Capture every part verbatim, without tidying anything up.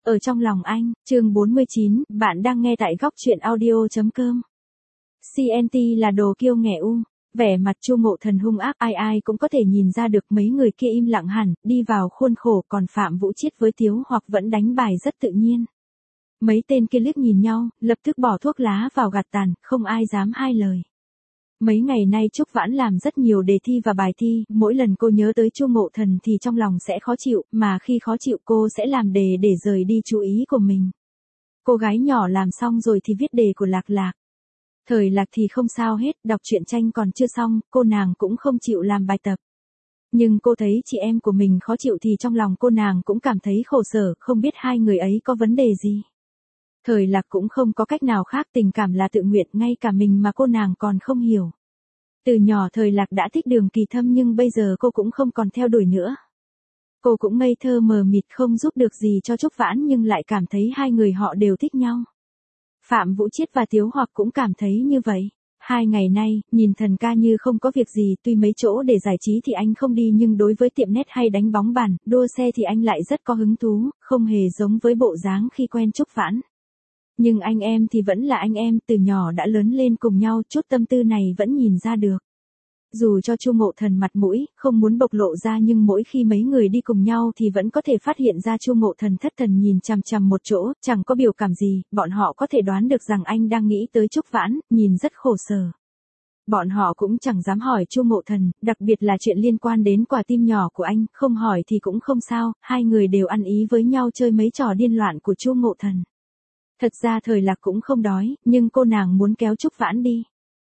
Ở trong lòng anh, chương bốn mươi chín, bạn đang nghe tại góc truyện audio.com. xê en tê là đồ kiêu nghè u, vẻ mặt Chu Ngộ Thần hung ác, ai ai cũng có thể nhìn ra được mấy người kia im lặng hẳn, đi vào khuôn khổ, còn Phạm Vũ Chiết với Tiếu Hoặc vẫn đánh bài rất tự nhiên. Mấy tên kia liếc nhìn nhau, lập tức bỏ thuốc lá vào gạt tàn, không ai dám hai lời. Mấy ngày nay Trúc Vãn làm rất nhiều đề thi và bài thi, mỗi lần cô nhớ tới Chu Ngộ Thần thì trong lòng sẽ khó chịu, mà khi khó chịu cô sẽ làm đề để rời đi chú ý của mình. Cô gái nhỏ làm xong rồi thì viết đề của Lạc Lạc. Thời Lạc thì không sao hết, đọc truyện tranh còn chưa xong, cô nàng cũng không chịu làm bài tập. Nhưng cô thấy chị em của mình khó chịu thì trong lòng cô nàng cũng cảm thấy khổ sở, không biết hai người ấy có vấn đề gì. Thời Lạc cũng không có cách nào khác, tình cảm là tự nguyện, ngay cả mình mà cô nàng còn không hiểu. Từ nhỏ Thời Lạc đã thích Đường Kỳ Thâm nhưng bây giờ cô cũng không còn theo đuổi nữa. Cô cũng ngây thơ mờ mịt không giúp được gì cho Trúc Vãn nhưng lại cảm thấy hai người họ đều thích nhau. Phạm Vũ Chiết và Tiếu Hoặc cũng cảm thấy như vậy. Hai ngày nay, nhìn Thần ca như không có việc gì, tuy mấy chỗ để giải trí thì anh không đi nhưng đối với tiệm nét hay đánh bóng bàn, đua xe thì anh lại rất có hứng thú, không hề giống với bộ dáng khi quen Trúc Vãn. Nhưng anh em thì vẫn là anh em, từ nhỏ đã lớn lên cùng nhau, chút tâm tư này vẫn nhìn ra được. Dù cho Chu Ngộ Thần mặt mũi, không muốn bộc lộ ra nhưng mỗi khi mấy người đi cùng nhau thì vẫn có thể phát hiện ra Chu Ngộ Thần thất thần nhìn chằm chằm một chỗ, chẳng có biểu cảm gì, bọn họ có thể đoán được rằng anh đang nghĩ tới Trúc Vãn, nhìn rất khổ sở. Bọn họ cũng chẳng dám hỏi Chu Ngộ Thần, đặc biệt là chuyện liên quan đến quả tim nhỏ của anh, không hỏi thì cũng không sao, hai người đều ăn ý với nhau chơi mấy trò điên loạn của Chu Ngộ Thần. Thật ra Thời Lạc cũng không đói, nhưng cô nàng muốn kéo Trúc Vãn đi.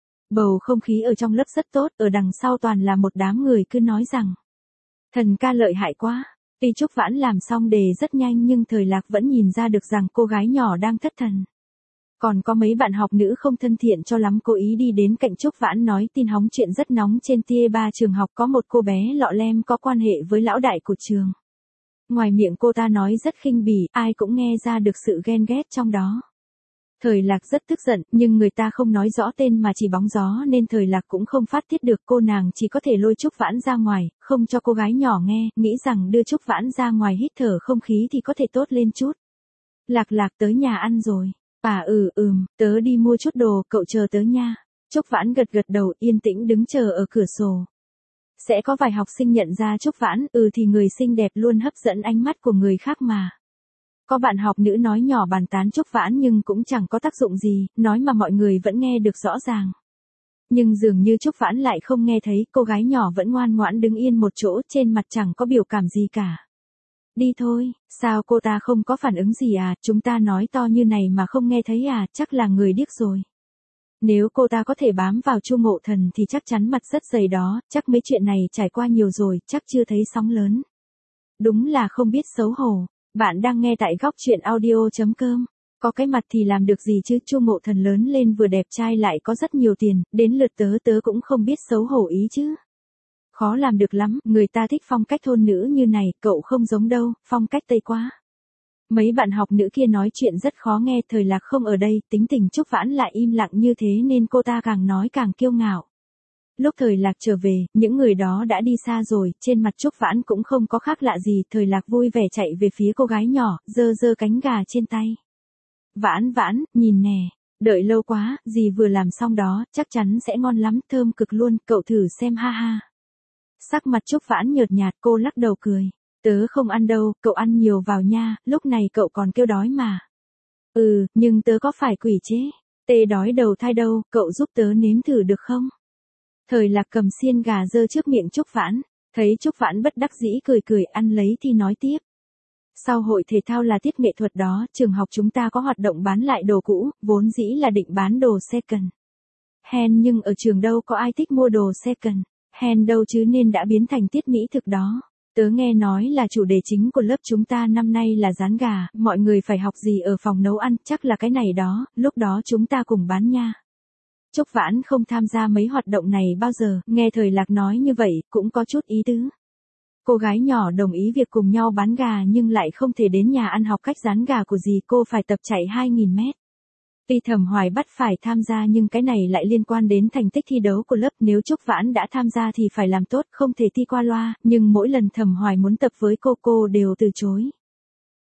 Bầu không khí ở trong lớp rất tốt, ở đằng sau toàn là một đám người cứ nói rằng Thần ca lợi hại quá. Tuy Trúc Vãn làm xong đề rất nhanh nhưng Thời Lạc vẫn nhìn ra được rằng cô gái nhỏ đang thất thần. Còn có mấy bạn học nữ không thân thiện cho lắm cố ý đi đến cạnh Trúc Vãn nói tin hóng chuyện rất nóng trên tia ba trường học có một cô bé lọ lem có quan hệ với lão đại của trường. Ngoài miệng cô ta nói rất khinh bỉ, ai cũng nghe ra được sự ghen ghét trong đó. Thời Lạc rất tức giận, nhưng người ta không nói rõ tên mà chỉ bóng gió nên Thời Lạc cũng không phát tiết được, cô nàng chỉ có thể lôi Trúc Vãn ra ngoài, không cho cô gái nhỏ nghe, nghĩ rằng đưa Trúc Vãn ra ngoài hít thở không khí thì có thể tốt lên chút. Lạc Lạc tới nhà ăn rồi. À ừ ừm, tớ đi mua chút đồ, cậu chờ tớ nha. Trúc Vãn gật gật đầu, yên tĩnh đứng chờ ở cửa sổ. Sẽ có vài học sinh nhận ra Trúc Vãn, ừ thì người xinh đẹp luôn hấp dẫn ánh mắt của người khác mà. Có bạn học nữ nói nhỏ bàn tán Trúc Vãn nhưng cũng chẳng có tác dụng gì, nói mà mọi người vẫn nghe được rõ ràng. Nhưng dường như Trúc Vãn lại không nghe thấy, cô gái nhỏ vẫn ngoan ngoãn đứng yên một chỗ, trên mặt chẳng có biểu cảm gì cả. Đi thôi, sao cô ta không có phản ứng gì à, chúng ta nói to như này mà không nghe thấy à, chắc là người điếc rồi. Nếu cô ta có thể bám vào Chu Ngộ Thần thì chắc chắn mặt rất dày đó, chắc mấy chuyện này trải qua nhiều rồi, chắc chưa thấy sóng lớn. Đúng là không biết xấu hổ. Bạn đang nghe tại góc truyện audio.com. Có cái mặt thì làm được gì chứ, Chu Ngộ Thần lớn lên vừa đẹp trai lại có rất nhiều tiền, đến lượt tớ tớ cũng không biết xấu hổ ý chứ. Khó làm được lắm, người ta thích phong cách thôn nữ như này, cậu không giống đâu, phong cách Tây quá. Mấy bạn học nữ kia nói chuyện rất khó nghe, Thời Lạc không ở đây, tính tình Trúc Vãn lại im lặng như thế nên cô ta càng nói càng kiêu ngạo. Lúc Thời Lạc trở về, những người đó đã đi xa rồi, trên mặt Trúc Vãn cũng không có khác lạ gì, Thời Lạc vui vẻ chạy về phía cô gái nhỏ, giơ giơ cánh gà trên tay. Vãn Vãn, nhìn nè, đợi lâu quá, dì vừa làm xong đó, chắc chắn sẽ ngon lắm, thơm cực luôn, cậu thử xem ha ha. Sắc mặt Trúc Vãn nhợt nhạt, cô lắc đầu cười. Tớ không ăn đâu, cậu ăn nhiều vào nha, lúc này cậu còn kêu đói mà. Ừ, nhưng tớ có phải quỷ chế, tê đói đầu thai đâu, cậu giúp tớ nếm thử được không? Thời Lạc cầm xiên gà giơ trước miệng Trúc Vãn, thấy Trúc Vãn bất đắc dĩ cười cười ăn lấy thì nói tiếp. Sau hội thể thao là tiết nghệ thuật đó, trường học chúng ta có hoạt động bán lại đồ cũ, vốn dĩ là định bán đồ second hand nhưng ở trường đâu có ai thích mua đồ second hand đâu chứ nên đã biến thành tiết mỹ thực đó. Tớ nghe nói là chủ đề chính của lớp chúng ta năm nay là rán gà, mọi người phải học gì ở phòng nấu ăn, chắc là cái này đó, lúc đó chúng ta cùng bán nha. Trúc Vãn không tham gia mấy hoạt động này bao giờ, nghe Thời Lạc nói như vậy, cũng có chút ý tứ. Cô gái nhỏ đồng ý việc cùng nhau bán gà nhưng lại không thể đến nhà ăn học cách rán gà của dì, cô phải tập chạy hai nghìn mét. Tuy Thẩm Hoài bắt phải tham gia nhưng cái này lại liên quan đến thành tích thi đấu của lớp, nếu Trúc Vãn đã tham gia thì phải làm tốt, không thể thi qua loa, nhưng mỗi lần Thẩm Hoài muốn tập với cô cô đều từ chối.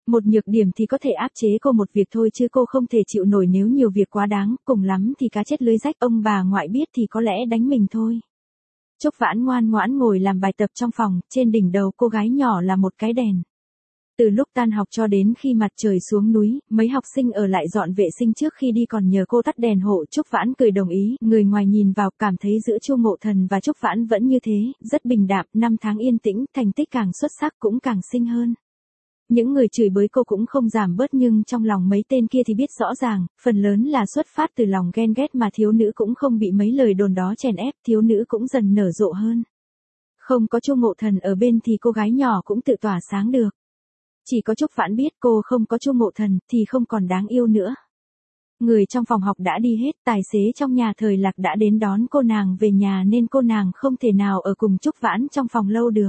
Một nhược điểm thì có thể áp chế cô một việc thôi chứ cô không thể chịu nổi nếu nhiều việc quá đáng, cùng lắm thì cá chết lưới rách, ông bà ngoại biết thì có lẽ đánh mình thôi. Trúc Vãn ngoan ngoãn ngồi làm bài tập trong phòng, trên đỉnh đầu cô gái nhỏ là một cái đèn. Từ lúc tan học cho đến khi mặt trời xuống núi, mấy học sinh ở lại dọn vệ sinh trước khi đi còn nhờ cô tắt đèn hộ. Trúc Vãn cười đồng ý, người ngoài nhìn vào cảm thấy giữa Chu Ngộ Thần và Trúc Vãn vẫn như thế, rất bình đạm, năm tháng yên tĩnh, thành tích càng xuất sắc cũng càng xinh hơn. Những người chửi bới cô cũng không giảm bớt nhưng trong lòng mấy tên kia thì biết rõ ràng, phần lớn là xuất phát từ lòng ghen ghét mà thiếu nữ cũng không bị mấy lời đồn đó chèn ép, thiếu nữ cũng dần nở rộ hơn. Không có Chu Ngộ Thần ở bên thì cô gái nhỏ cũng tự tỏa sáng được. Chỉ có Trúc Vãn biết cô không có Chu Ngộ Thần thì không còn đáng yêu nữa. Người trong phòng học đã đi hết, tài xế trong nhà Thời Lạc đã đến đón cô nàng về nhà nên cô nàng không thể nào ở cùng Trúc Vãn trong phòng lâu được.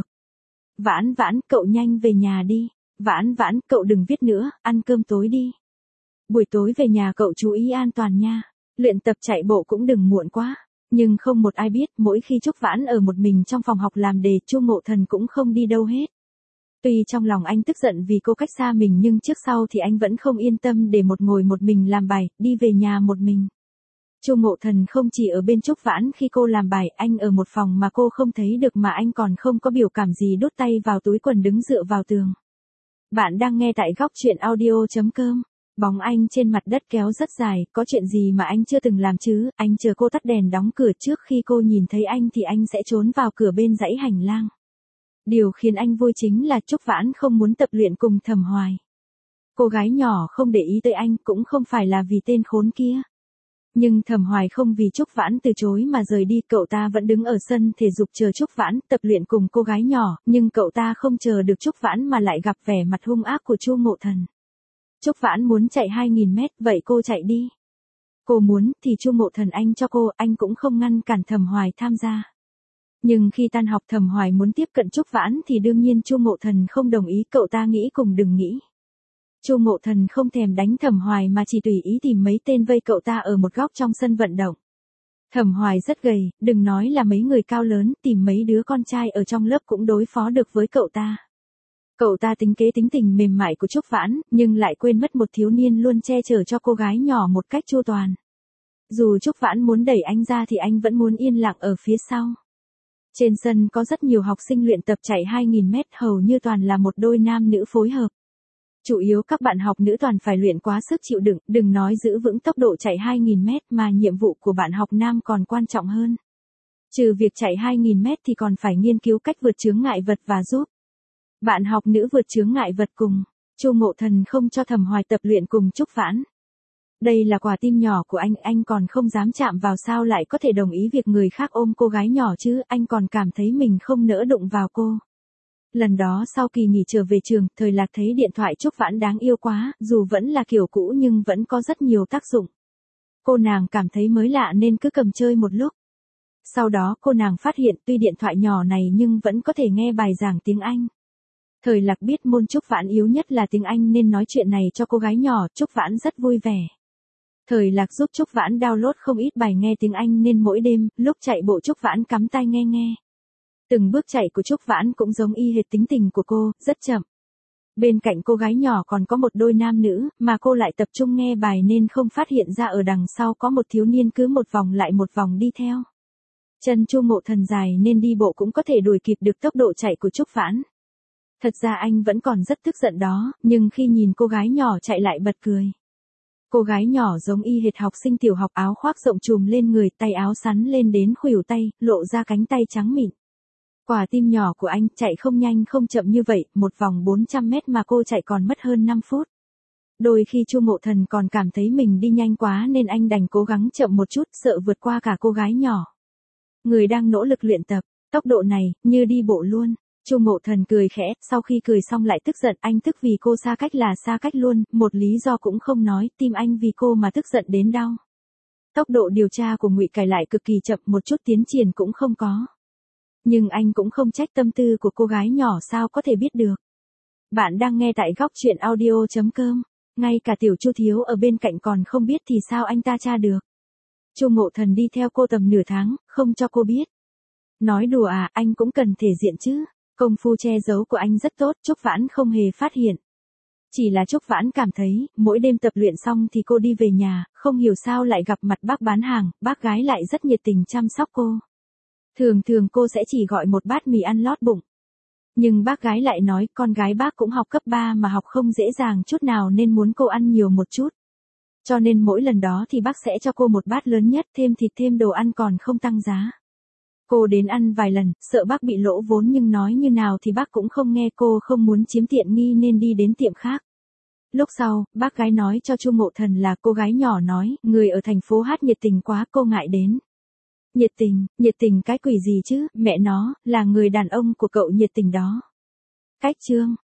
Vãn Vãn, cậu nhanh về nhà đi. Vãn Vãn, cậu đừng viết nữa, ăn cơm tối đi. Buổi tối về nhà cậu chú ý an toàn nha. Luyện tập chạy bộ cũng đừng muộn quá. Nhưng không một ai biết, mỗi khi Trúc Vãn ở một mình trong phòng học làm đề, Chu Ngộ Thần cũng không đi đâu hết. Tuy trong lòng anh tức giận vì cô cách xa mình nhưng trước sau thì anh vẫn không yên tâm để một ngồi một mình làm bài, đi về nhà một mình. Chu Ngộ Thần không chỉ ở bên Trúc Vãn khi cô làm bài, anh ở một phòng mà cô không thấy được mà anh còn không có biểu cảm gì, đút tay vào túi quần đứng dựa vào tường. Bạn đang nghe tại góc truyện audio chấm com. Bóng anh trên mặt đất kéo rất dài, có chuyện gì mà anh chưa từng làm chứ? Anh chờ cô tắt đèn đóng cửa, trước khi cô nhìn thấy anh thì anh sẽ trốn vào cửa bên dãy hành lang. Điều khiến anh vui chính là Trúc Vãn không muốn tập luyện cùng Thẩm Hoài. Cô gái nhỏ không để ý tới anh cũng không phải là vì tên khốn kia. Nhưng Thẩm Hoài không vì Trúc Vãn từ chối mà rời đi, cậu ta vẫn đứng ở sân thể dục chờ Trúc Vãn tập luyện cùng cô gái nhỏ, nhưng cậu ta không chờ được Trúc Vãn mà lại gặp vẻ mặt hung ác của Chu Ngộ Thần. Trúc Vãn muốn chạy hai nghìn mét, vậy cô chạy đi. Cô muốn thì Chu Ngộ Thần anh cho cô, anh cũng không ngăn cản Thẩm Hoài tham gia. Nhưng khi tan học Thẩm Hoài muốn tiếp cận Trúc Vãn thì đương nhiên Chu Ngộ Thần không đồng ý, cậu ta nghĩ cùng đừng nghĩ. Chu Ngộ Thần không thèm đánh Thẩm Hoài mà chỉ tùy ý tìm mấy tên vây cậu ta ở một góc trong sân vận động. Thẩm Hoài rất gầy, đừng nói là mấy người cao lớn, tìm mấy đứa con trai ở trong lớp cũng đối phó được với cậu ta. Cậu ta tính kế tính tình mềm mại của Trúc Vãn, nhưng lại quên mất một thiếu niên luôn che chở cho cô gái nhỏ một cách chu toàn. Dù Trúc Vãn muốn đẩy anh ra thì anh vẫn muốn yên lặng ở phía sau. Trên sân có rất nhiều học sinh luyện tập chạy hai nghìn mét, hầu như toàn là một đôi nam nữ phối hợp. Chủ yếu các bạn học nữ toàn phải luyện quá sức chịu đựng, đừng nói giữ vững tốc độ chạy hai nghìn mét mà nhiệm vụ của bạn học nam còn quan trọng hơn. Trừ việc chạy hai nghìn mét thì còn phải nghiên cứu cách vượt chướng ngại vật và giúp bạn học nữ vượt chướng ngại vật cùng. Chu Ngộ Thần không cho Thẩm Hoài tập luyện cùng Trúc Vãn. Đây là quả tim nhỏ của anh, anh còn không dám chạm vào, sao lại có thể đồng ý việc người khác ôm cô gái nhỏ chứ, anh còn cảm thấy mình không nỡ đụng vào cô. Lần đó sau kỳ nghỉ trở về trường, Thời Lạc thấy điện thoại Trúc Vãn đáng yêu quá, dù vẫn là kiểu cũ nhưng vẫn có rất nhiều tác dụng. Cô nàng cảm thấy mới lạ nên cứ cầm chơi một lúc. Sau đó cô nàng phát hiện tuy điện thoại nhỏ này nhưng vẫn có thể nghe bài giảng tiếng Anh. Thời Lạc biết môn Trúc Vãn yếu nhất là tiếng Anh nên nói chuyện này cho cô gái nhỏ, Trúc Vãn rất vui vẻ. Thời Lạc giúp Trúc Vãn download không ít bài nghe tiếng Anh nên mỗi đêm, lúc chạy bộ Trúc Vãn cắm tai nghe nghe. Từng bước chạy của Trúc Vãn cũng giống y hệt tính tình của cô, rất chậm. Bên cạnh cô gái nhỏ còn có một đôi nam nữ, mà cô lại tập trung nghe bài nên không phát hiện ra ở đằng sau có một thiếu niên cứ một vòng lại một vòng đi theo. Chân Chu Ngộ Thần dài nên đi bộ cũng có thể đuổi kịp được tốc độ chạy của Trúc Vãn. Thật ra anh vẫn còn rất tức giận đó, nhưng khi nhìn cô gái nhỏ chạy lại bật cười. Cô gái nhỏ giống y hệt học sinh tiểu học, áo khoác rộng trùm lên người, tay áo sắn lên đến khuỷu tay, lộ ra cánh tay trắng mịn. Quả tim nhỏ của anh chạy không nhanh không chậm như vậy, một vòng bốn trăm mét mà cô chạy còn mất hơn năm phút. Đôi khi Chu Ngộ Thần còn cảm thấy mình đi nhanh quá nên anh đành cố gắng chậm một chút, sợ vượt qua cả cô gái nhỏ. Người đang nỗ lực luyện tập, tốc độ này, như đi bộ luôn. Chu Ngộ Thần cười khẽ, sau khi cười xong lại tức giận, anh tức vì cô xa cách là xa cách luôn, một lý do cũng không nói, tim anh vì cô mà tức giận đến đau. Tốc độ điều tra của Ngụy Cải lại cực kỳ chậm, một chút tiến triển cũng không có. Nhưng anh cũng không trách tâm tư của cô gái nhỏ, sao có thể biết được. Bạn đang nghe tại góc truyện audio chấm com, ngay cả tiểu Chu Thiếu ở bên cạnh còn không biết thì sao anh ta tra được. Chu Ngộ Thần đi theo cô tầm nửa tháng, không cho cô biết. Nói đùa à, anh cũng cần thể diện chứ. Công phu che giấu của anh rất tốt, Trúc Vãn không hề phát hiện. Chỉ là Trúc Vãn cảm thấy, mỗi đêm tập luyện xong thì cô đi về nhà, không hiểu sao lại gặp mặt bác bán hàng, bác gái lại rất nhiệt tình chăm sóc cô. Thường thường cô sẽ chỉ gọi một bát mì ăn lót bụng. Nhưng bác gái lại nói con gái bác cũng học cấp ba mà học không dễ dàng chút nào nên muốn cô ăn nhiều một chút. Cho nên mỗi lần đó thì bác sẽ cho cô một bát lớn nhất, thêm thịt thêm đồ ăn còn không tăng giá. Cô đến ăn vài lần, sợ bác bị lỗ vốn nhưng nói như nào thì bác cũng không nghe, cô không muốn chiếm tiện nghi nên đi đến tiệm khác. Lúc sau, bác gái nói cho Chu Ngộ Thần là cô gái nhỏ nói, người ở thành phố hát nhiệt tình quá cô ngại đến. Nhiệt tình, nhiệt tình cái quỷ gì chứ, mẹ nó, là người đàn ông của cậu nhiệt tình đó. Cách chương